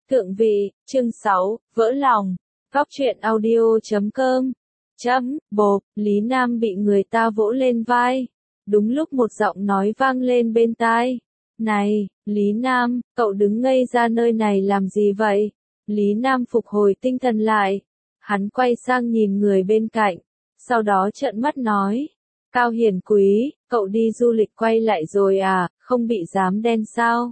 Thượng vị, chương 6, vỡ lòng. Góc truyện audio.com. Bộp, Lý Nam bị người ta vỗ lên vai. Đúng lúc một giọng nói vang lên bên tai. Này, Lý Nam, cậu đứng ngây ra nơi này làm gì vậy? Lý Nam phục hồi tinh thần lại. Hắn quay sang nhìn người bên cạnh. Sau đó trợn mắt nói. Cao Hiền Quý, cậu đi du lịch quay lại rồi à, không bị dám đen sao?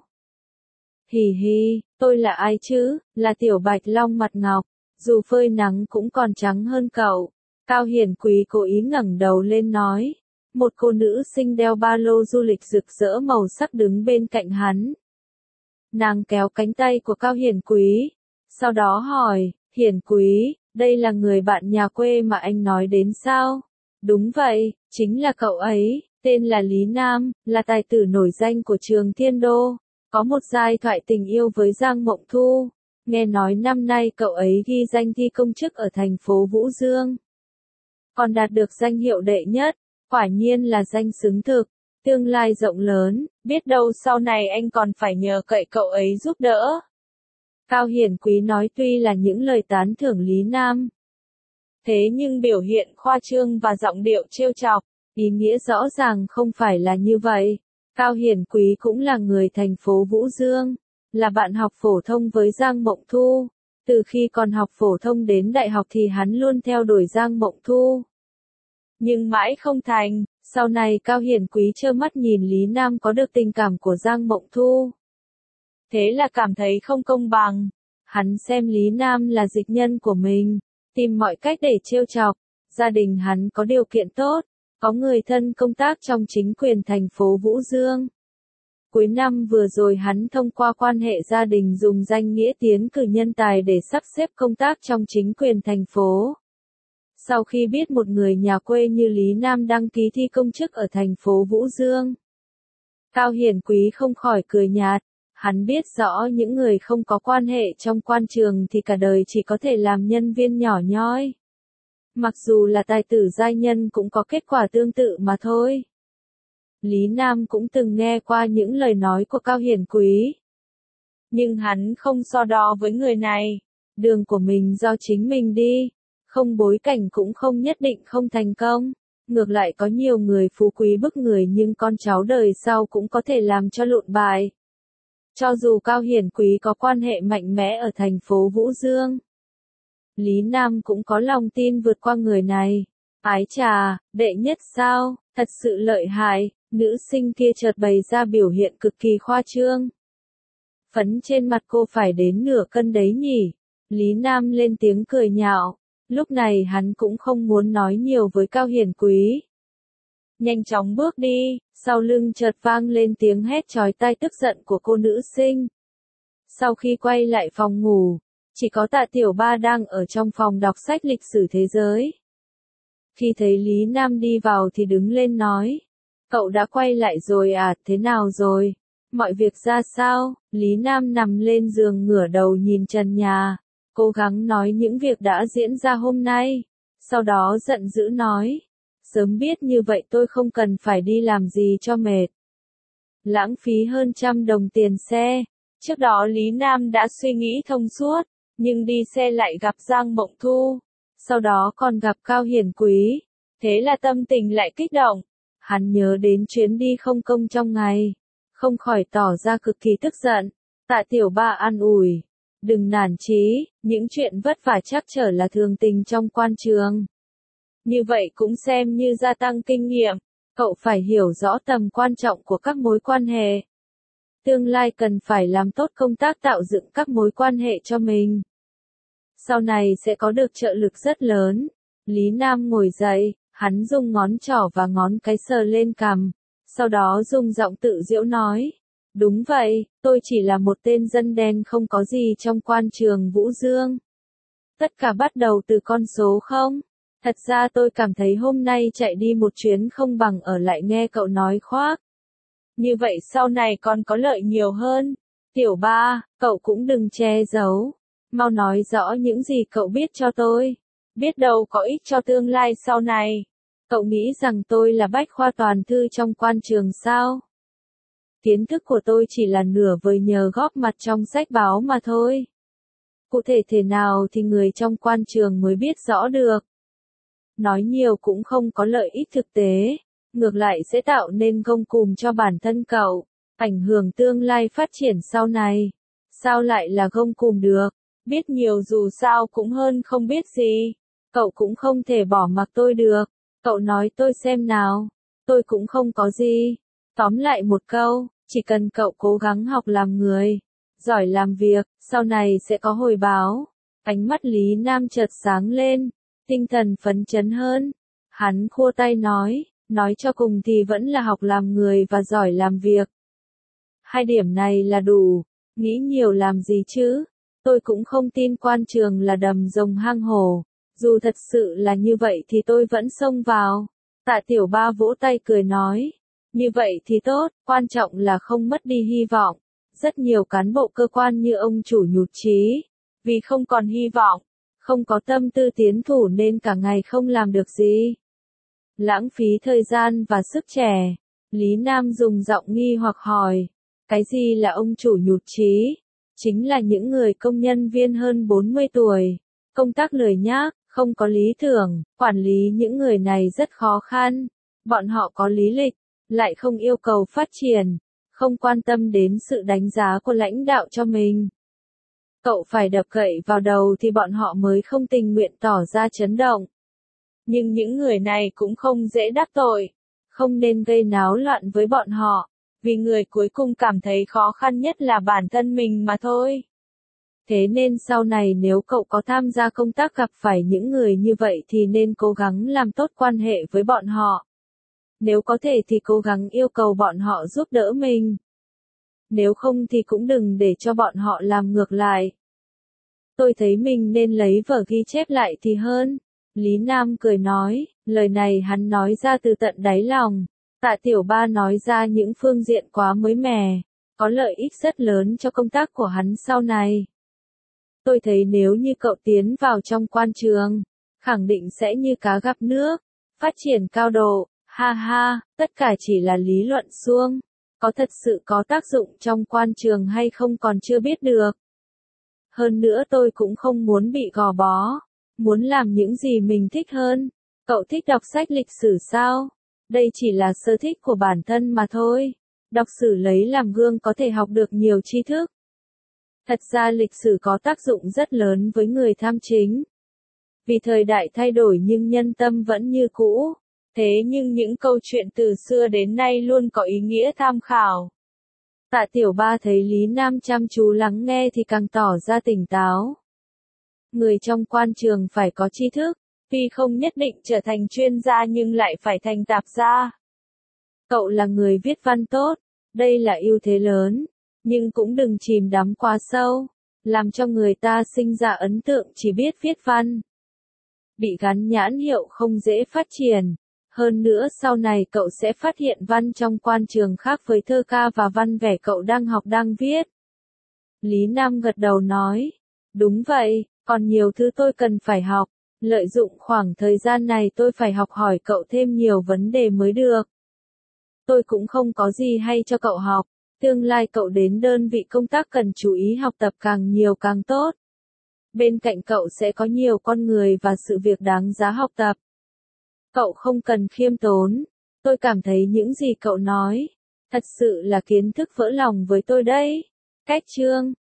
Hì hì, tôi là ai chứ, là Tiểu Bạch Long mặt ngọc, dù phơi nắng cũng còn trắng hơn cậu. Cao Hiền Quý cố ý ngẩng đầu lên nói. Một cô nữ xinh đeo ba lô du lịch rực rỡ màu sắc đứng bên cạnh hắn. Nàng kéo cánh tay của Cao Hiền Quý, sau đó hỏi, Hiền Quý, đây là người bạn nhà quê mà anh nói đến sao? Đúng vậy, chính là cậu ấy, tên là Lý Nam, là tài tử nổi danh của trường Thiên Đô. Có một giai thoại tình yêu với Giang Mộng Thu. Nghe nói năm nay cậu ấy ghi danh thi công chức ở thành phố Vũ Dương. Còn đạt được danh hiệu đệ nhất, quả nhiên là danh xứng thực, tương lai rộng lớn, biết đâu sau này anh còn phải nhờ cậy cậu ấy giúp đỡ. Cao Hiền Quý nói tuy là những lời tán thưởng Lý Nam. Thế nhưng biểu hiện khoa trương và giọng điệu trêu chọc, ý nghĩa rõ ràng không phải là như vậy. Cao Hiền Quý cũng là người thành phố Vũ Dương, là bạn học phổ thông với Giang Mộng Thu. Từ khi còn học phổ thông đến đại học thì hắn luôn theo đuổi Giang Mộng Thu. Nhưng mãi không thành, sau này Cao Hiền Quý trơ mắt nhìn Lý Nam có được tình cảm của Giang Mộng Thu. Thế là cảm thấy không công bằng. Hắn xem Lý Nam là dịch nhân của mình, tìm mọi cách để trêu chọc. Gia đình hắn có điều kiện tốt. Có người thân công tác trong chính quyền thành phố Vũ Dương. Cuối năm vừa rồi hắn thông qua quan hệ gia đình dùng danh nghĩa tiến cử nhân tài để sắp xếp công tác trong chính quyền thành phố. Sau khi biết một người nhà quê như Lý Nam đăng ký thi công chức ở thành phố Vũ Dương, Cao Hiền Quý không khỏi cười nhạt. Hắn biết rõ những người không có quan hệ trong quan trường thì cả đời chỉ có thể làm nhân viên nhỏ nhoi. Mặc dù là tài tử giai nhân cũng có kết quả tương tự mà thôi. Lý Nam cũng từng nghe qua những lời nói của Cao Hiền Quý. Nhưng hắn không so đo với người này. Đường của mình do chính mình đi. Không bối cảnh cũng không nhất định không thành công. Ngược lại có nhiều người phú quý bức người nhưng con cháu đời sau cũng có thể làm cho lụn bại. Cho dù Cao Hiền Quý có quan hệ mạnh mẽ ở thành phố Vũ Dương, Lý Nam cũng có lòng tin vượt qua người này. Ái chà, đệ nhất sao, thật sự lợi hại, nữ sinh kia chợt bày ra biểu hiện cực kỳ khoa trương. Phấn trên mặt cô phải đến nửa cân đấy nhỉ. Lý Nam lên tiếng cười nhạo. Lúc này hắn cũng không muốn nói nhiều với Cao Hiền Quý. Nhanh chóng bước đi, sau lưng chợt vang lên tiếng hét chói tai tức giận của cô nữ sinh. Sau khi quay lại phòng ngủ, chỉ có Tạ Tiểu Ba đang ở trong phòng đọc sách lịch sử thế giới. Khi thấy Lý Nam đi vào thì đứng lên nói. Cậu đã quay lại rồi à, thế nào rồi? Mọi việc ra sao? Lý Nam nằm lên giường ngửa đầu nhìn trần nhà, cố gắng nói những việc đã diễn ra hôm nay. Sau đó giận dữ nói. Sớm biết như vậy tôi không cần phải đi làm gì cho mệt. Lãng phí hơn 100 đồng tiền xe. Trước đó Lý Nam đã suy nghĩ thông suốt, nhưng đi xe lại gặp Giang Mộng Thu. Sau đó còn gặp Cao Hiền Quý. Thế là tâm tình lại kích động. Hắn nhớ đến chuyến đi không công trong ngày. Không khỏi tỏ ra cực kỳ tức giận. Tạ Tiểu Ba an ủi. Đừng nản chí, những chuyện vất vả chắc trở là thường tình trong quan trường. Như vậy cũng xem như gia tăng kinh nghiệm. Cậu phải hiểu rõ tầm quan trọng của các mối quan hệ. Tương lai cần phải làm tốt công tác tạo dựng các mối quan hệ cho mình. Sau này sẽ có được trợ lực rất lớn. Lý Nam ngồi dậy, hắn dùng ngón trỏ và ngón cái sờ lên cằm. Sau đó dùng giọng tự giễu nói. Đúng vậy, tôi chỉ là một tên dân đen không có gì trong quan trường Vũ Dương. Tất cả bắt đầu từ con số không. Thật ra tôi cảm thấy hôm nay chạy đi một chuyến không bằng ở lại nghe cậu nói khoác. Như vậy sau này còn có lợi nhiều hơn. Tiểu Ba, cậu cũng đừng che giấu. Mau nói rõ những gì cậu biết cho tôi. Biết đâu có ích cho tương lai sau này. Cậu nghĩ rằng tôi là bách khoa toàn thư trong quan trường sao? Kiến thức của tôi chỉ là nửa vời nhờ góp mặt trong sách báo mà thôi. Cụ thể thế nào thì người trong quan trường mới biết rõ được. Nói nhiều cũng không có lợi ích thực tế, ngược lại sẽ tạo nên gông cùm cho bản thân cậu, ảnh hưởng tương lai phát triển sau này. Sao lại là gông cùm được? Biết nhiều dù sao cũng hơn không biết gì. Cậu cũng không thể bỏ mặc tôi được. Cậu nói tôi xem nào. Tôi cũng không có gì. Tóm lại một câu, chỉ cần cậu cố gắng học làm người, giỏi làm việc, sau này sẽ có hồi báo. Ánh mắt Lý Nam chợt sáng lên, tinh thần phấn chấn hơn. Hắn khua tay nói cho cùng thì vẫn là học làm người và giỏi làm việc. Hai điểm này là đủ, nghĩ nhiều làm gì chứ? Tôi cũng không tin quan trường là đầm rồng hang hổ. Dù thật sự là như vậy thì tôi vẫn xông vào. Tạ Tiểu Ba vỗ tay cười nói. Như vậy thì tốt, quan trọng là không mất đi hy vọng. Rất nhiều cán bộ cơ quan như ông chủ nhụt chí. Vì không còn hy vọng, không có tâm tư tiến thủ nên cả ngày không làm được gì. Lãng phí thời gian và sức trẻ. Lý Nam dùng giọng nghi hoặc hỏi. Cái gì là ông chủ nhụt chí? Chính là những người công nhân viên hơn 40 tuổi. Công tác lười nhác, không có lý tưởng, quản lý những người này rất khó khăn. Bọn họ có lý lịch, lại không yêu cầu phát triển, không quan tâm đến sự đánh giá của lãnh đạo cho mình. Cậu phải đập gậy vào đầu thì bọn họ mới không tình nguyện tỏ ra chấn động. Nhưng những người này cũng không dễ đắc tội, không nên gây náo loạn với bọn họ, vì người cuối cùng cảm thấy khó khăn nhất là bản thân mình mà thôi. Thế nên sau này nếu cậu có tham gia công tác gặp phải những người như vậy thì nên cố gắng làm tốt quan hệ với bọn họ. Nếu có thể thì cố gắng yêu cầu bọn họ giúp đỡ mình. Nếu không thì cũng đừng để cho bọn họ làm ngược lại. Tôi thấy mình nên lấy vở ghi chép lại thì hơn. Lý Nam cười nói, lời này hắn nói ra từ tận đáy lòng. Tạ Tiểu Ba nói ra những phương diện quá mới mẻ, có lợi ích rất lớn cho công tác của hắn sau này. Tôi thấy nếu như cậu tiến vào trong quan trường, khẳng định sẽ như cá gặp nước, phát triển cao độ, ha ha, tất cả chỉ là lý luận suông, có thật sự có tác dụng trong quan trường hay không còn chưa biết được. Hơn nữa tôi cũng không muốn bị gò bó, muốn làm những gì mình thích hơn. Cậu thích đọc sách lịch sử sao? Đây chỉ là sở thích của bản thân mà thôi. Đọc sử lấy làm gương có thể học được nhiều tri thức. Thật ra lịch sử có tác dụng rất lớn với người tham chính. Vì thời đại thay đổi nhưng nhân tâm vẫn như cũ. Thế nhưng những câu chuyện từ xưa đến nay luôn có ý nghĩa tham khảo. Tạ Tiểu Ba thấy Lý Nam chăm chú lắng nghe thì càng tỏ ra tỉnh táo. Người trong quan trường phải có tri thức, tuy không nhất định trở thành chuyên gia nhưng lại phải thành tạp gia. Cậu là người viết văn tốt, đây là ưu thế lớn, nhưng cũng đừng chìm đắm quá sâu, làm cho người ta sinh ra ấn tượng chỉ biết viết văn. Bị gắn nhãn hiệu không dễ phát triển. Hơn nữa sau này cậu sẽ phát hiện văn trong quan trường khác với thơ ca và văn vẻ cậu đang học đang viết. Lý Nam gật đầu nói, đúng vậy, còn nhiều thứ tôi cần phải học, lợi dụng khoảng thời gian này tôi phải học hỏi cậu thêm nhiều vấn đề mới được. Tôi cũng không có gì hay cho cậu học, tương lai cậu đến đơn vị công tác cần chú ý học tập càng nhiều càng tốt. Bên cạnh cậu sẽ có nhiều con người và sự việc đáng giá học tập. Cậu không cần khiêm tốn, tôi cảm thấy những gì cậu nói, thật sự là kiến thức vỡ lòng với tôi đấy. Cách chương